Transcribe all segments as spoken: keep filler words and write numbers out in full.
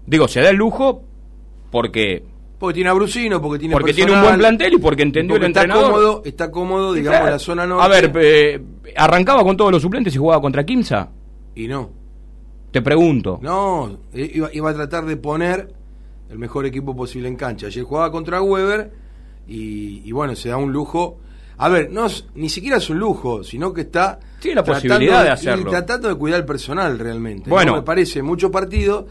Digo, se da el lujo porque... Porque tiene a Brusino, porque tiene porque personal, tiene un buen plantel y porque entendió porque el está entrenador. Cómodo, está cómodo, digamos, claro, en la zona norte. A ver, eh, ¿arrancaba con todos los suplentes y jugaba contra Quimsa? Y no. Te pregunto. No, iba, iba a tratar de poner el mejor equipo posible en cancha. Ayer jugaba contra Weber y, y bueno, se da un lujo. A ver, no ni siquiera es un lujo, sino que está... Sí, la posibilidad de, de hacerlo. Y tratando de cuidar el personal realmente. Bueno. ¿no? Me parece mucho partido,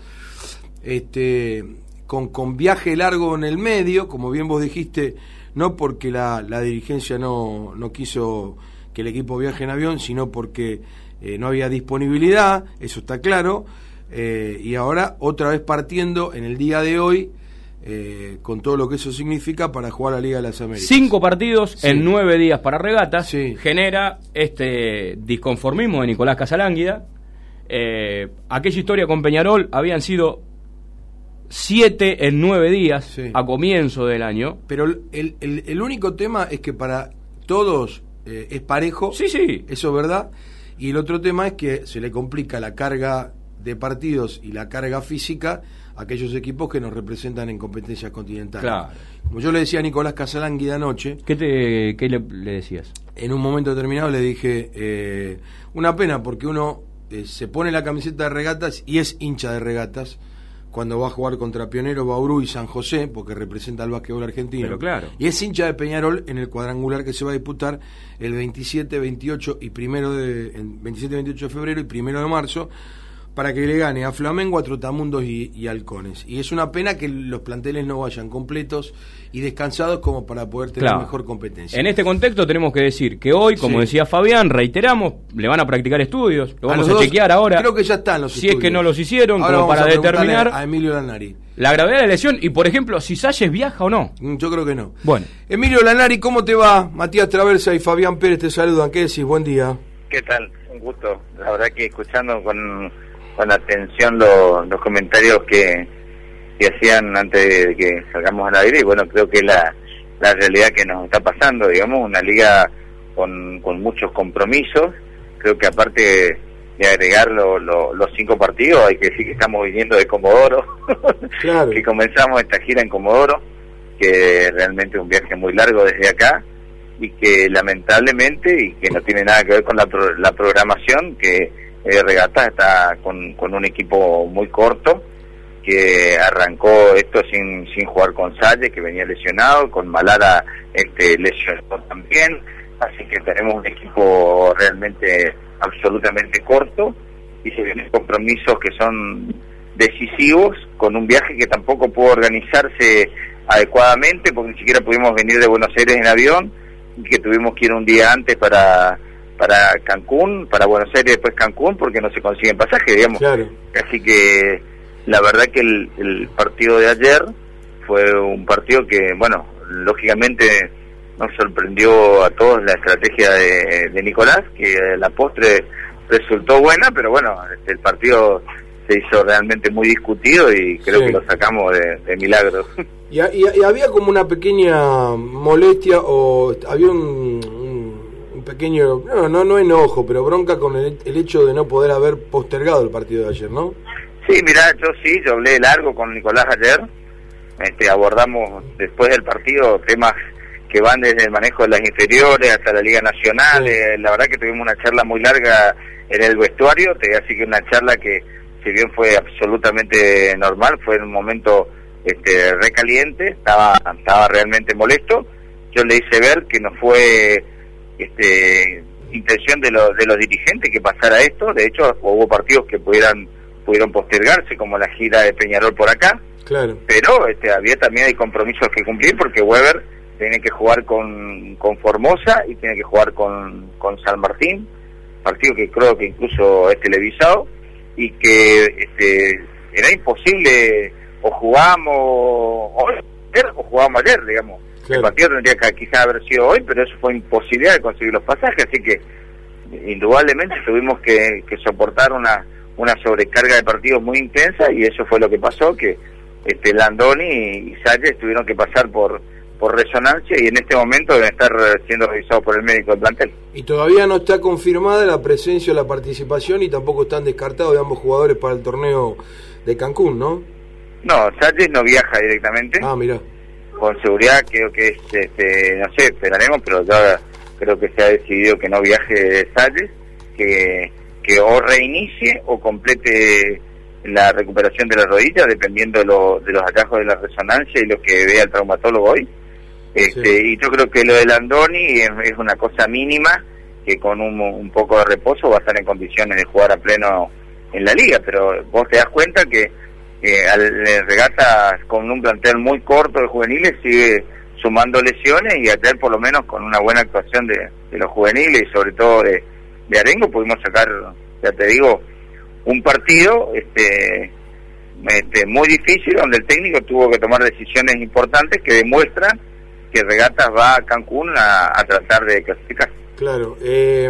este, con, con viaje largo en el medio, como bien vos dijiste, no porque la, la dirigencia no, no quiso que el equipo viaje en avión, sino porque eh, no había disponibilidad, eso está claro, eh, y ahora otra vez partiendo en el día de hoy, Eh, con todo lo que eso significa para jugar la Liga de las Américas. Cinco partidos sí. en nueve días para regatas, sí. genera este disconformismo de Nicolás Casalánguida. Eh, aquella historia con Peñarol habían sido siete en nueve días sí. a comienzo del año. Pero el, el, el único tema es que para todos eh, es parejo, sí, sí. eso es verdad, y el otro tema es que se le complica la carga de partidos y la carga física a aquellos equipos que nos representan en competencias continentales. Claro. Como yo le decía a Nicolás Casalánguida anoche, ¿qué, te, qué le, le decías? En un momento determinado le dije, eh, una pena porque uno eh, se pone la camiseta de regatas y es hincha de regatas cuando va a jugar contra Pionero, Bauru y San José, porque representa al básquetbol argentino. Pero claro. Y es hincha de Peñarol en el cuadrangular que se va a disputar el veintisiete, veintiocho y primero de veintisiete, veintiocho de febrero y primero de marzo, para que le gane a Flamengo, a Trotamundos y, y Halcones. Y es una pena que los planteles no vayan completos y descansados como para poder tener claro. mejor competencia. En este contexto tenemos que decir que hoy, como sí. decía Fabián, reiteramos, le van a practicar estudios, lo vamos a, a chequear ahora. Creo que ya están los si estudios. es que no los hicieron, ahora como para determinar a Emilio Lanari la gravedad de la lesión y, por ejemplo, si Salles viaja o no. Yo creo que no. Bueno. Emilio Lanari, ¿cómo te va? Matías Traversa y Fabián Pérez te saludan. ¿Qué decís? Buen día. ¿Qué tal? Un gusto. La verdad que escuchando con... con atención los, los comentarios que, que hacían antes de que salgamos al aire, y bueno, creo que la, la realidad que nos está pasando, digamos, una liga con, con muchos compromisos. Creo que aparte de agregar lo, lo, los cinco partidos, hay que decir que estamos viniendo de Comodoro, claro. que comenzamos esta gira en Comodoro, que realmente es un viaje muy largo desde acá, y que lamentablemente, y que no tiene nada que ver con la, pro, la programación, que Eh, Regatas está con, con un equipo muy corto, que arrancó esto sin sin jugar con Salle, que venía lesionado, con Malara este, lesionado también, así que tenemos un equipo realmente absolutamente corto, y se vienen compromisos que son decisivos, con un viaje que tampoco pudo organizarse adecuadamente, porque ni siquiera pudimos venir de Buenos Aires en avión, y que tuvimos que ir un día antes para... para Cancún, para Buenos Aires, después Cancún, porque no se consiguen pasajes, digamos. Claro. Así que la verdad que el, el partido de ayer fue un partido que, bueno, lógicamente nos sorprendió a todos la estrategia de, de Nicolás, que la postre resultó buena, pero bueno, el partido se hizo realmente muy discutido y creo sí. que lo sacamos de, de milagro. Y, y, y había como una pequeña molestia, o había un... pequeño, no, no, no enojo, pero bronca con el, el hecho de no poder haber postergado el partido de ayer, ¿no? Sí, mirá, yo sí, yo hablé largo con Nicolás ayer, este, abordamos después del partido temas que van desde el manejo de las inferiores hasta la Liga Nacional, sí. eh, la verdad que tuvimos una charla muy larga en el vestuario, te así que una charla que, si bien fue absolutamente normal, fue en un momento este, recaliente, estaba, estaba realmente molesto, yo le hice ver que no fue... este intención de los de los dirigentes que pasara esto. De hecho hubo partidos que pudieran pudieron postergarse, como la gira de Peñarol por acá, claro, pero este había también hay compromisos que cumplir, porque Weber tiene que jugar con con Formosa y tiene que jugar con con San Martín, partido que creo que incluso es televisado, y que este era imposible, o jugamos hoy o jugamos ayer, digamos. Claro. El partido tendría que quizás haber sido hoy, pero eso fue imposibilidad de conseguir los pasajes, así que indudablemente tuvimos que, que soportar una una sobrecarga de partidos muy intensa, y eso fue lo que pasó, que este Landoni y Salles tuvieron que pasar por por resonancia, y en este momento deben estar siendo revisados por el médico del plantel. Y todavía no está confirmada la presencia o la participación, y tampoco están descartados de ambos jugadores para el torneo de Cancún, ¿no? No, Salles no viaja directamente. Ah, mira. Con seguridad creo que es, este, no sé, esperaremos, pero ya creo que se ha decidido que no viaje Salles, que, que o reinicie o complete la recuperación de la rodilla, dependiendo de, lo, de los hallazgos de la resonancia y lo que vea el traumatólogo hoy. Este, sí. Y yo creo que lo de Landoni es, es una cosa mínima, que con un, un poco de reposo va a estar en condiciones de jugar a pleno en la liga, pero vos te das cuenta que eh, al Regatas con un plantel muy corto de juveniles sigue sumando lesiones, y ayer por lo menos con una buena actuación de, de los juveniles y sobre todo de, de Arengo pudimos sacar, ya te digo, un partido este, este muy difícil, donde el técnico tuvo que tomar decisiones importantes que demuestran que Regatas va a Cancún a, a tratar de clasificar. Claro, eh,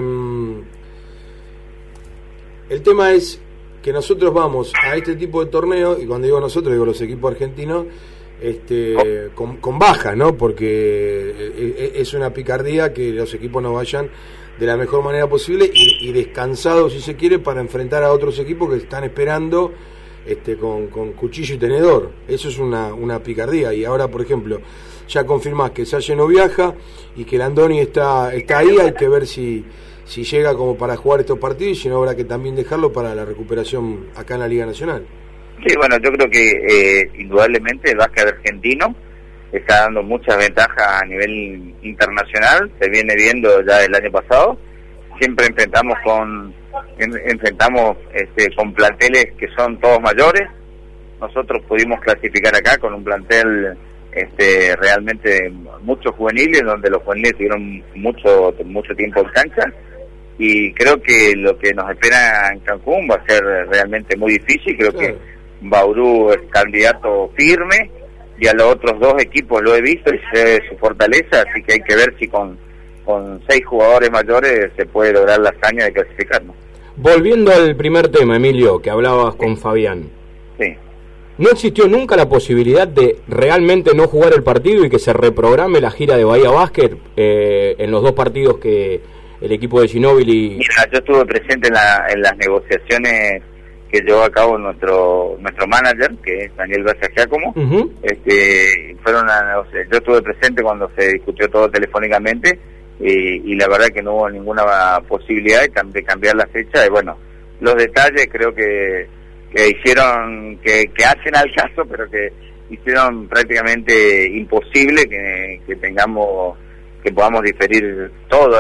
el tema es que nosotros vamos a este tipo de torneo, y cuando digo nosotros digo los equipos argentinos, este, oh. con, con baja, ¿no? Porque es una picardía que los equipos no vayan de la mejor manera posible y, y descansados, si se quiere, para enfrentar a otros equipos que están esperando este, con, con cuchillo y tenedor. Eso es una, una picardía. Y ahora, por ejemplo, ya confirmás que Salle no viaja y que Landoni está, está ahí. Hay que ver si, si llega como para jugar estos partidos, y si no habrá que también dejarlo para la recuperación acá en la Liga Nacional. Sí, bueno, yo creo que eh, indudablemente el básquet argentino está dando muchas ventajas a nivel internacional, se viene viendo ya el año pasado. Siempre enfrentamos con en, enfrentamos este, con planteles que son todos mayores. Nosotros pudimos clasificar acá con un plantel este, realmente muchos juveniles, donde los juveniles tuvieron mucho mucho tiempo en cancha, y creo que lo que nos espera en Cancún va a ser realmente muy difícil. Creo claro. que Bauru es candidato firme, y a los otros dos equipos lo he visto y sé su fortaleza, así que hay que ver si con, con seis jugadores mayores se puede lograr la hazaña de clasificarnos. Volviendo al primer tema, Emilio, que hablabas sí. con Fabián. Sí. ¿No existió nunca la posibilidad de realmente no jugar el partido y que se reprograme la gira de Bahía Básquet eh, en los dos partidos que el equipo de Ginóbili... Mira, yo estuve presente en, la, en las negociaciones que llevó a cabo nuestro nuestro manager, que es Daniel García Giacomo. Uh-huh. este, fueron a, o sea, yo estuve presente cuando se discutió todo telefónicamente, y, y la verdad que no hubo ninguna posibilidad de, de cambiar la fecha. Y bueno, los detalles creo que, que hicieron, que, que hacen al caso, pero que hicieron prácticamente imposible que, que tengamos, que podamos diferir todos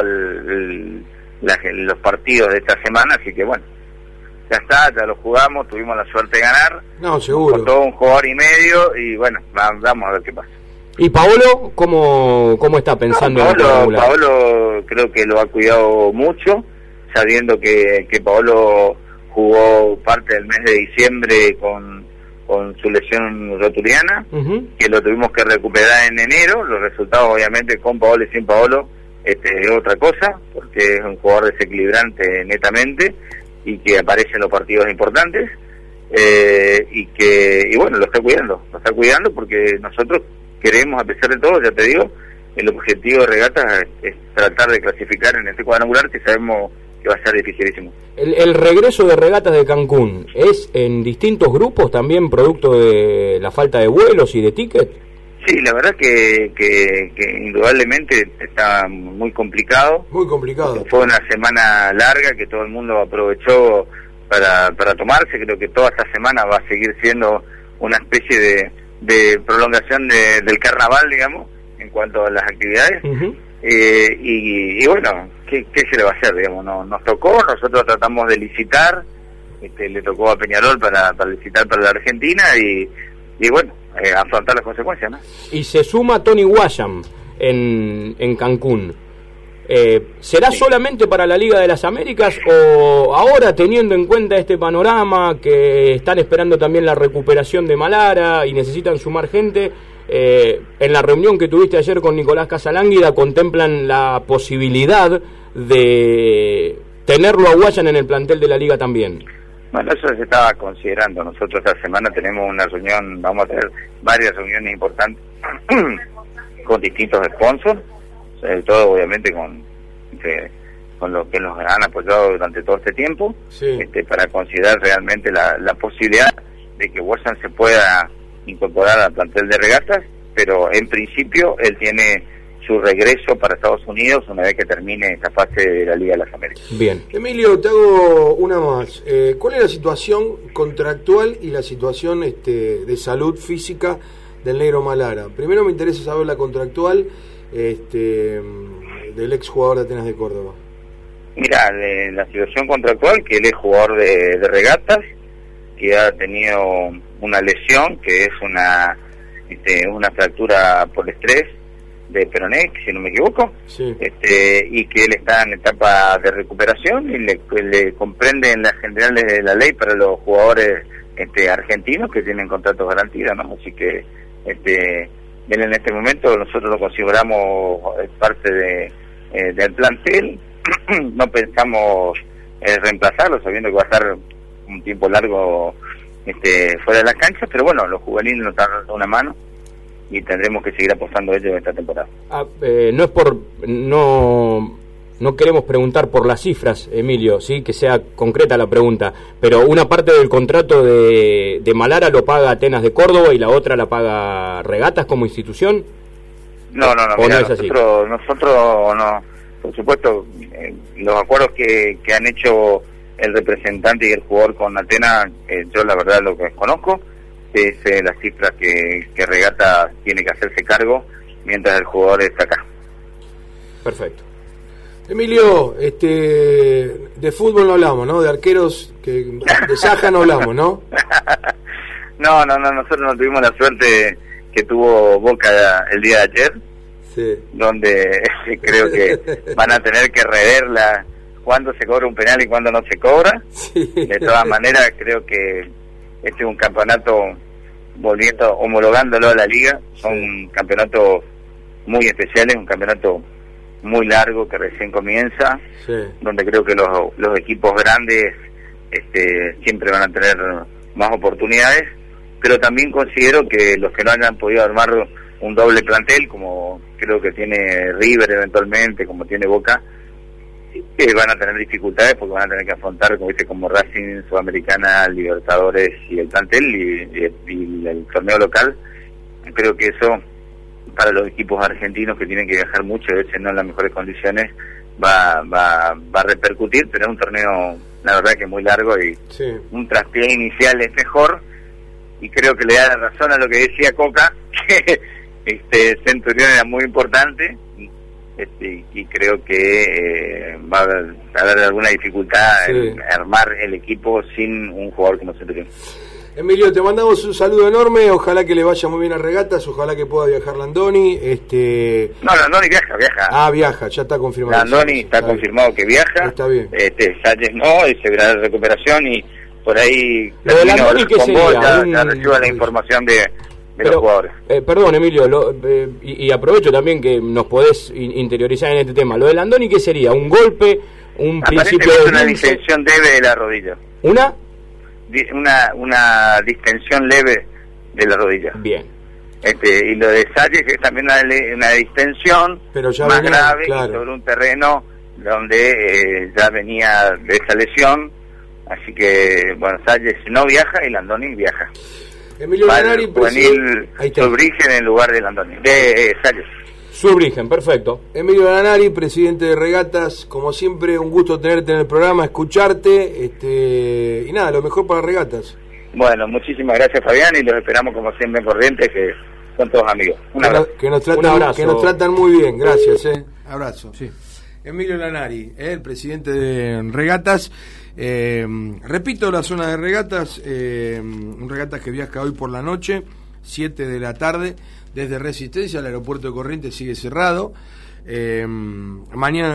los partidos de esta semana. Así que bueno, ya está, ya lo jugamos, tuvimos la suerte de ganar. No, seguro. Con todo un jugador y medio, y bueno, vamos a ver qué pasa. ¿Y Paolo cómo, cómo está pensando no, en Paolo, en Paolo creo que lo ha cuidado mucho, sabiendo que, que Paolo jugó parte del mes de diciembre con, con su lesión rotuliana, uh-huh. que lo tuvimos que recuperar en enero. Los resultados obviamente con Paolo y sin Paolo este, es otra cosa, porque es un jugador desequilibrante netamente, y que aparece en los partidos importantes, eh, y que y bueno, lo está cuidando, lo está cuidando porque nosotros queremos, a pesar de todo, ya te digo, el objetivo de Regatas es, es tratar de clasificar en este cuadrangular, que sabemos que va a ser dificilísimo. El, el regreso de Regatas de Cancún, ¿es en distintos grupos también producto de la falta de vuelos y de tickets? Sí, la verdad que, que, que indudablemente está muy complicado. Muy complicado. Fue una semana larga que todo el mundo aprovechó para, para tomarse. Creo que toda esta semana va a seguir siendo una especie de, de prolongación de, del carnaval, digamos, en cuanto a las actividades. Uh-huh. eh, y, y bueno, ¿qué, ¿qué se le va a hacer? Digamos, no, nos tocó, nosotros tratamos de licitar, este, le tocó a Peñarol para, para licitar para la Argentina, y, y bueno, Eh, afrontar las consecuencias, ¿no? Y se suma Tony Guayam en, en Cancún. Eh, ¿Será sí. solamente para la Liga de las Américas, o ahora, teniendo en cuenta este panorama, que están esperando también la recuperación de Malara y necesitan sumar gente, eh, en la reunión que tuviste ayer con Nicolás Casalánguida, contemplan la posibilidad de tenerlo a Guayam en el plantel de la Liga también? Bueno, eso se estaba considerando. Nosotros esta semana tenemos una reunión, vamos a tener varias reuniones importantes con distintos sponsors, sobre todo obviamente con que, con los que nos han apoyado durante todo este tiempo, sí. este, para considerar realmente la, la posibilidad de que Watson se pueda incorporar al plantel de regatas, pero en principio él tiene su regreso para Estados Unidos una vez que termine esta fase de la Liga de las Américas. Bien. Emilio, te hago una más. Eh, ¿Cuál es la situación contractual y la situación este, de salud física del Negro Malara? Primero me interesa saber la contractual este, del ex jugador de Atenas de Córdoba. Mira, la situación contractual, que él es jugador de, de regatas, que ha tenido una lesión, que es una, este, una fractura por estrés de peroné, si no me equivoco, sí. este, y que él está en etapa de recuperación y le, le comprende en las generales de la ley para los jugadores este, argentinos que tienen contratos garantidos, ¿no? Así que este, él en este momento nosotros lo consideramos parte de, eh, del plantel. No pensamos eh, reemplazarlo, sabiendo que va a estar un tiempo largo este, fuera de la cancha, pero bueno, los juveniles nos están dando una mano y tendremos que seguir apostando a ellos esta temporada. Ah, eh, no es por no no queremos preguntar por las cifras, Emilio, sí, que sea concreta la pregunta, pero una parte del contrato de, de Malara lo paga Atenas de Córdoba y la otra la paga Regatas como institución. No, no, no, mira, no nosotros, nosotros no. Por supuesto, eh, los acuerdos que, que han hecho el representante y el jugador con Atenas, eh, yo la verdad lo que conozco es eh, las cifras que, que Regata tiene que hacerse cargo mientras el jugador está acá. Perfecto. Emilio, este, de fútbol no hablamos, ¿no? De arqueros, que de Saja no hablamos, ¿no? no, no, no, nosotros no tuvimos la suerte que tuvo Boca el día de ayer. Sí. Donde creo que van a tener que reverla cuándo se cobra un penal y cuándo no se cobra. Sí. De todas maneras, creo que este es un campeonato, volviendo, homologándolo a la liga, son sí. campeonatos muy especiales, un campeonato muy largo que recién comienza, sí. donde creo que los, los equipos grandes este, siempre van a tener más oportunidades, pero también considero que los que no hayan podido armar un doble plantel, como creo que tiene River eventualmente, como tiene Boca, eh, van a tener dificultades porque van a tener que afrontar, como dice, como Racing, Sudamericana, Libertadores y el plantel y, y, y el torneo local. Creo que eso, para los equipos argentinos que tienen que viajar mucho, a veces no en las mejores condiciones, va, va, va a repercutir, pero es un torneo, la verdad, que muy largo y sí. un traspié inicial es mejor, y creo que le da la razón a lo que decía Coca, que este Centurión era muy importante, este, y creo que eh, va a haber, va a haber alguna dificultad sí. en armar el equipo sin un jugador como Centurión. Emilio, te mandamos un saludo enorme, ojalá que le vaya muy bien a Regatas, ojalá que pueda viajar Landoni. Este... No, Landoni viaja, viaja. Ah, viaja, ya está confirmado. Landoni está, está confirmado bien. que viaja. Está bien. Este, Salles no, y se verá la recuperación y por ahí lo de Landoni, ¿qué sería? Vos, ya, ya reciba la información de, de Pero, los jugadores. Eh, perdón, Emilio, lo, eh, y, y aprovecho también que nos podés interiorizar en este tema. Lo de Landoni, ¿qué sería? ¿Un golpe? ¿Un principio de una distensión leve de la rodilla? ¿Una? Una, una distensión leve de la rodilla. Bien. Este, y lo de Salles es también una, una distensión Pero ya más venía, grave claro. sobre un terreno donde eh, ya venía de esa lesión. Así que, bueno, Salles no viaja y Landoni viaja. Emilio Lanari, juvenil Surbrigen en lugar de Landoni, de eh, Salles. Surbrigen, perfecto. Emilio Lanari, presidente de Regatas, como siempre, un gusto tenerte en el programa, escucharte, este y nada, lo mejor para Regatas. Bueno, muchísimas gracias, Fabián, y los esperamos como siempre en Corrientes, que son todos amigos. Un abrazo. Que nos tratan, un abrazo. Que nos tratan muy bien, gracias. Eh. Abrazo. Sí. Emilio Lanari, eh, el presidente de Regatas. Eh, repito, la zona de Regatas, eh, un Regatas que viaja hoy por la noche, siete de la tarde, desde Resistencia. El aeropuerto de Corrientes sigue cerrado. Eh, mañana